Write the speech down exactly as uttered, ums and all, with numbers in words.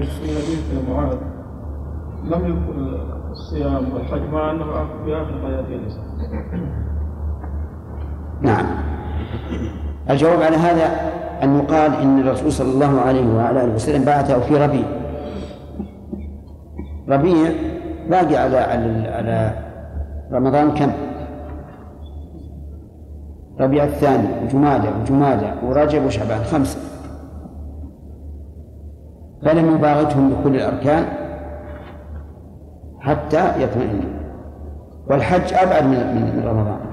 في حديث معاذ لم يذكر الصيام والحج مع أنه في آخر حياته الإسلام. نعم. الجواب على هذا أن يقال إن الرسول صلى الله عليه وعلى آله وسلم بعثه في ربيع. ربيع باقي على على رمضان كم؟ ربيع الثاني وجمادى وجمادى ورجب وشعبان، خمسة. فلم يباغتهم بكل الأركان حتى يطمئنوا. والحج أبعد من رمضان.